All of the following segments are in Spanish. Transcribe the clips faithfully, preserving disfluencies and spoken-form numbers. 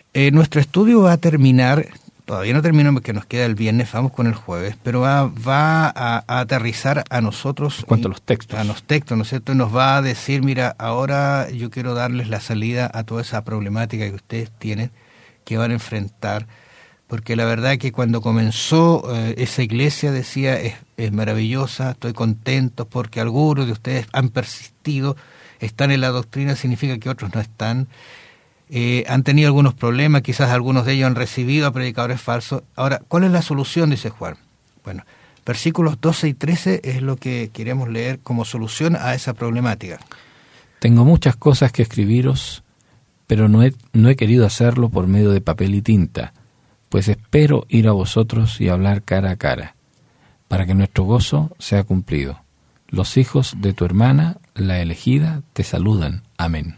eh, nuestro estudio va a terminar, todavía no terminó porque nos queda el viernes, vamos con el jueves, pero va, va a, a aterrizar a nosotros. En cuanto a los textos. A los textos, ¿no es cierto? Y nos va a decir, mira, ahora yo quiero darles la salida a toda esa problemática que ustedes tienen, que van a enfrentar, porque la verdad que cuando comenzó eh, esa iglesia decía, es, es maravillosa, estoy contento porque algunos de ustedes han persistido, están en la doctrina, significa que otros no están. Eh, han tenido algunos problemas, quizás algunos de ellos han recibido a predicadores falsos. Ahora, ¿cuál es la solución? Dice Juan. Bueno, versículos doce y trece es lo que queremos leer como solución a esa problemática. Tengo muchas cosas que escribiros, pero no he, no he querido hacerlo por medio de papel y tinta, pues espero ir a vosotros y hablar cara a cara, para que nuestro gozo sea cumplido. Los hijos de tu hermana, la elegida, te saludan. Amén.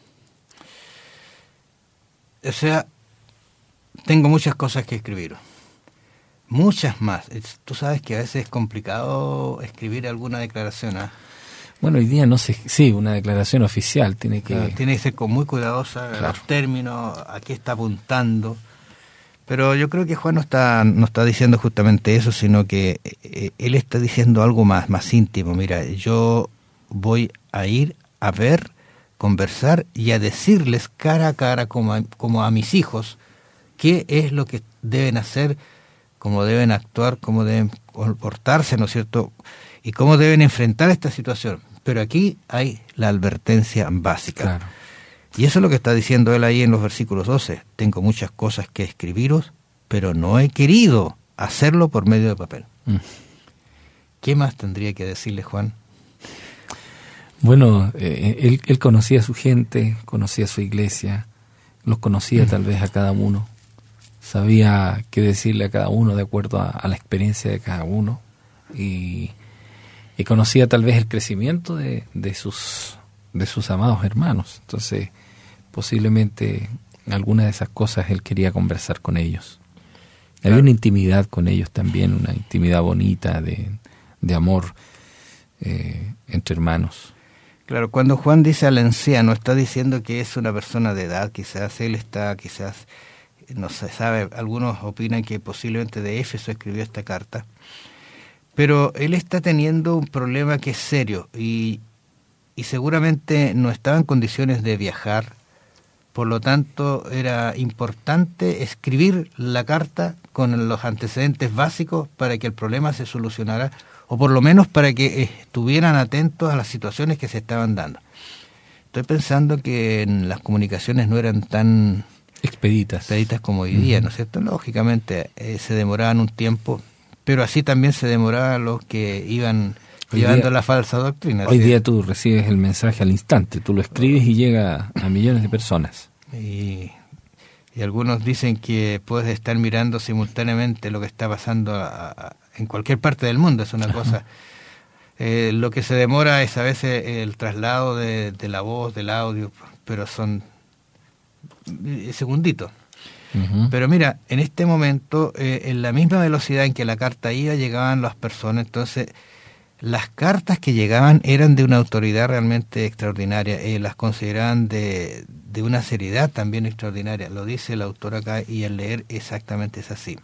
O sea, tengo muchas cosas que escribir. Muchas más. Es, tú sabes que a veces es complicado escribir alguna declaración, ¿eh? Bueno, hoy día no sé, sí, una declaración oficial tiene que... Claro, tiene que ser con muy cuidadosa, claro, los términos, a qué está apuntando. Pero yo creo que Juan no está, no está diciendo justamente eso, sino que eh, él está diciendo algo más, más íntimo. Mira, yo voy a ir a ver, conversar y a decirles cara a cara, como a, como a mis hijos, qué es lo que deben hacer, cómo deben actuar, cómo deben comportarse, ¿no es cierto?, y cómo deben enfrentar esta situación. Pero aquí hay la advertencia básica. Claro. Y eso es lo que está diciendo él ahí en los versículos doce. Tengo muchas cosas que escribiros, pero no he querido hacerlo por medio de papel. Mm. ¿Qué más tendría que decirle Juan? Bueno, eh, él, él conocía a su gente, conocía a su iglesia, los conocía mm. tal vez a cada uno, sabía qué decirle a cada uno de acuerdo a, a la experiencia de cada uno, y, y conocía tal vez el crecimiento de, de sus de sus amados hermanos. Entonces, posiblemente alguna de esas cosas él quería conversar con ellos. Claro. Había una intimidad con ellos también, una intimidad bonita de, de amor eh, entre hermanos. Claro, cuando Juan dice al anciano, está diciendo que es una persona de edad, quizás él está, quizás, no se sabe, algunos opinan que posiblemente de Éfeso escribió esta carta, pero él está teniendo un problema que es serio y, y seguramente no estaba en condiciones de viajar, por lo tanto era importante escribir la carta con los antecedentes básicos para que el problema se solucionara, o por lo menos para que estuvieran atentos a las situaciones que se estaban dando. Estoy pensando que en las comunicaciones no eran tan expeditas, expeditas como hoy día, uh-huh. ¿no es cierto? Lógicamente eh, se demoraban un tiempo, pero así también se demoraban los que iban hoy llevando día, la falsa doctrina. Hoy ¿sí? día tú recibes el mensaje al instante, tú lo escribes y llega a millones de personas. Y, y algunos dicen que puedes estar mirando simultáneamente lo que está pasando a, a, en cualquier parte del mundo, es una cosa. Eh, lo que se demora es a veces el traslado de, de la voz, del audio, pero son segunditos. Uh-huh. Pero mira, en este momento, eh, en la misma velocidad en que la carta iba, llegaban las personas. Entonces, las cartas que llegaban eran de una autoridad realmente extraordinaria, eh, las consideraban de, de una seriedad también extraordinaria. Lo dice el autor acá y al leer exactamente es así.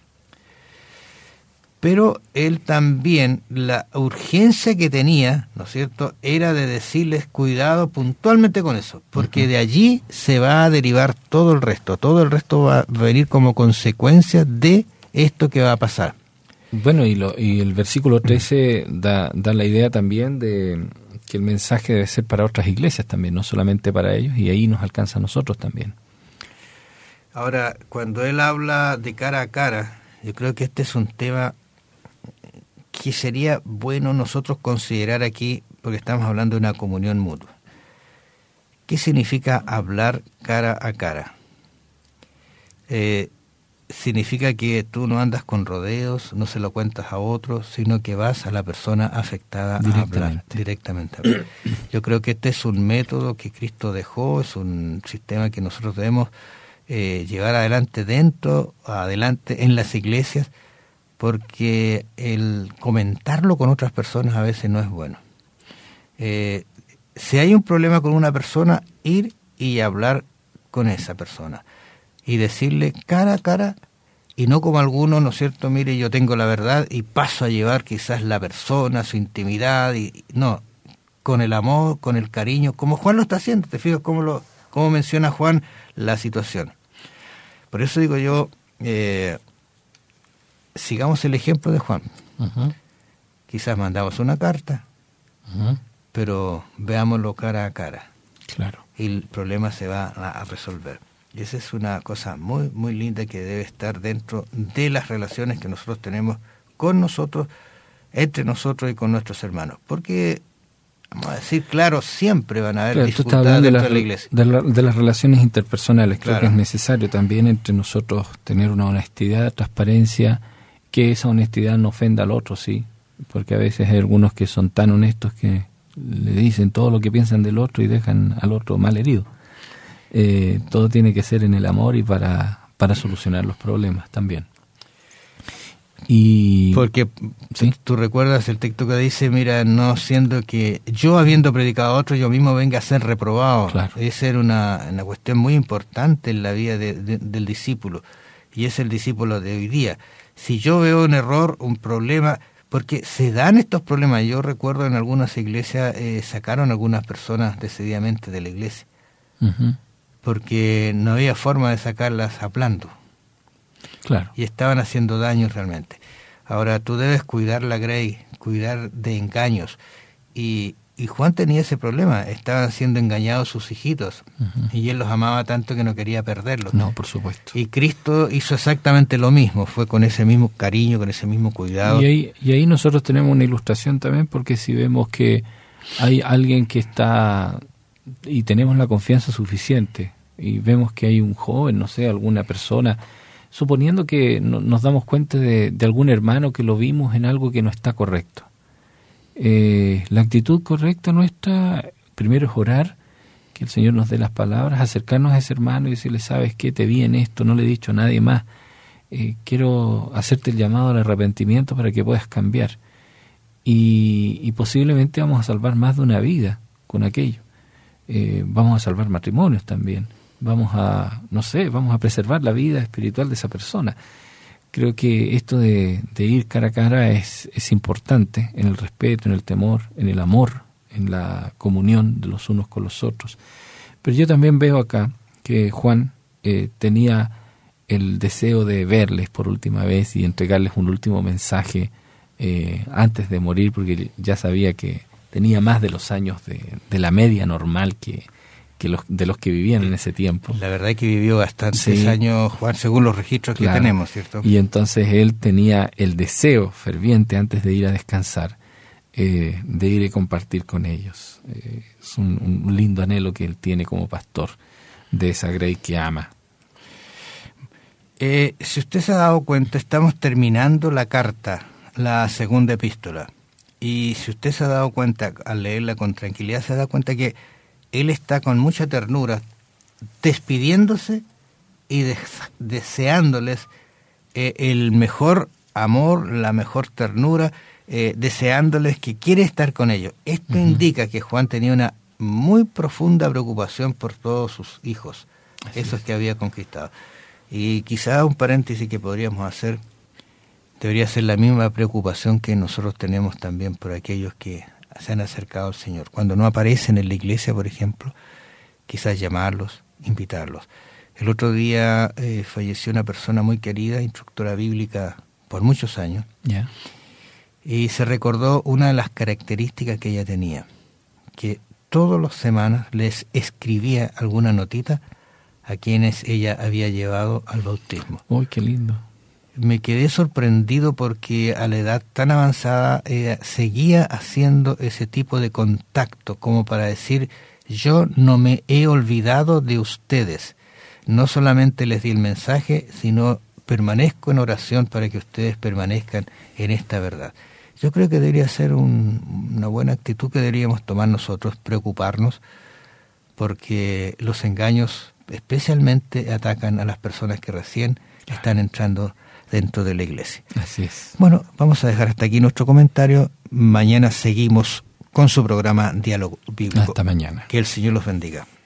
Pero él también, la urgencia que tenía, ¿no es cierto?, era de decirles cuidado puntualmente con eso, porque uh-huh. de allí se va a derivar todo el resto, todo el resto va a venir como consecuencia de esto que va a pasar. Bueno, y, lo, y el versículo trece da, da la idea también de que el mensaje debe ser para otras iglesias también, no solamente para ellos, y ahí nos alcanza a nosotros también. Ahora, cuando él habla de cara a cara, yo creo que este es un tema que sería bueno nosotros considerar aquí, porque estamos hablando de una comunión mutua. ¿Qué significa hablar cara a cara? Eh, significa que tú no andas con rodeos, no se lo cuentas a otros, sino que vas a la persona afectada a hablar directamente. Yo creo que este es un método que Cristo dejó, es un sistema que nosotros debemos eh, llevar adelante dentro, adelante en las iglesias, porque el comentarlo con otras personas a veces no es bueno. Eh, si hay un problema con una persona, ir y hablar con esa persona. y decirle cara a cara, y no como algunos, ¿no es cierto? Mire, yo tengo la verdad y paso a llevar quizás la persona, su intimidad, y no, con el amor, con el cariño, como Juan lo está haciendo. ¿Te fijas cómo, lo, cómo menciona Juan la situación? Por eso digo yo, eh, sigamos el ejemplo de Juan. Uh-huh. Quizás mandamos una carta, uh-huh. pero veámoslo cara a cara. Claro. Y el problema se va a, a resolver. Y esa es una cosa muy, muy linda que debe estar dentro de las relaciones que nosotros tenemos con nosotros, entre nosotros y con nuestros hermanos. Porque, vamos a decir, claro, siempre van a haber claro, dificultades de dentro la, de la iglesia. De, la, de las relaciones interpersonales, creo claro. que es necesario también entre nosotros tener una honestidad, transparencia, que esa honestidad no ofenda al otro, sí. Porque a veces hay algunos que son tan honestos que le dicen todo lo que piensan del otro y dejan al otro mal herido. Eh, todo tiene que ser en el amor y para, para solucionar los problemas también. Y porque ¿sí? tú, tú recuerdas el texto que dice, mira, no siendo que yo habiendo predicado a otro, yo mismo venga a ser reprobado. Claro. Esa era una, una cuestión muy importante en la vida de, de, del discípulo, y es el discípulo de hoy día. Si yo veo un error, un problema, porque se dan estos problemas. Yo recuerdo en algunas iglesias eh, sacaron algunas personas decididamente de la iglesia. Uh-huh. Porque no había forma de sacarlas hablando. Claro. Y estaban haciendo daño realmente. Ahora, tú debes cuidar la grey, cuidar de engaños. Y, y Juan tenía ese problema. Estaban siendo engañados sus hijitos. Uh-huh. Y él los amaba tanto que no quería perderlos. No, por supuesto. Y Cristo hizo exactamente lo mismo. Fue con ese mismo cariño, con ese mismo cuidado. Y ahí, y ahí nosotros tenemos una ilustración también, porque si vemos que hay alguien que está... y tenemos la confianza suficiente y vemos que hay un joven, no sé, alguna persona, suponiendo que no, nos damos cuenta de, de algún hermano que lo vimos en algo que no está correcto. Eh, la actitud correcta nuestra, primero es orar, que el Señor nos dé las palabras, acercarnos a ese hermano y decirle, ¿sabes qué? Te vi en esto, no le he dicho a nadie más. Eh, quiero hacerte el llamado al arrepentimiento para que puedas cambiar. Y, y posiblemente vamos a salvar más de una vida con aquello. Eh, vamos a salvar matrimonios también, vamos a, no sé, vamos a preservar la vida espiritual de esa persona. Creo que esto de, de ir cara a cara es, es importante, en el respeto, en el temor, en el amor, en la comunión de los unos con los otros. Pero yo también veo acá que Juan eh, tenía el deseo de verles por última vez y entregarles un último mensaje eh, antes de morir, porque ya sabía que tenía más de los años de, de la media normal que, que los, de los que vivían en ese tiempo. La verdad es que vivió bastantes sí. años, Juan, según los registros que claro. tenemos, ¿cierto? Y entonces él tenía el deseo ferviente antes de ir a descansar, eh, de ir y compartir con ellos. Eh, es un, un lindo anhelo que él tiene como pastor de esa grey que ama. Eh, si usted se ha dado cuenta, estamos terminando la carta, la segunda epístola. Y si usted se ha dado cuenta, al leerla con tranquilidad, se da cuenta que él está con mucha ternura, despidiéndose y de, deseándoles eh, el mejor amor, la mejor ternura, eh, deseándoles que quiere estar con ellos. Esto uh-huh. indica que Juan tenía una muy profunda preocupación por todos sus hijos, Así esos es. que había conquistado. Y quizá un paréntesis que podríamos hacer, debería ser la misma preocupación que nosotros tenemos también por aquellos que se han acercado al Señor. Cuando no aparecen en la iglesia, por ejemplo, quizás llamarlos, invitarlos. El otro día eh, falleció una persona muy querida, instructora bíblica por muchos años, yeah. y se recordó una de las características que ella tenía, que todas las semanas les escribía alguna notita a quienes ella había llevado al bautismo. ¡Uy, qué lindo! Me quedé sorprendido porque a la edad tan avanzada ella seguía haciendo ese tipo de contacto, como para decir, yo no me he olvidado de ustedes. No solamente les di el mensaje, sino permanezco en oración para que ustedes permanezcan en esta verdad. Yo creo que debería ser un, una buena actitud que deberíamos tomar nosotros, preocuparnos, porque los engaños especialmente atacan a las personas que recién están entrando dentro de la iglesia. Así es. Bueno, vamos a dejar hasta aquí nuestro comentario. Mañana seguimos con su programa Diálogo Bíblico. Hasta mañana. Que el Señor los bendiga.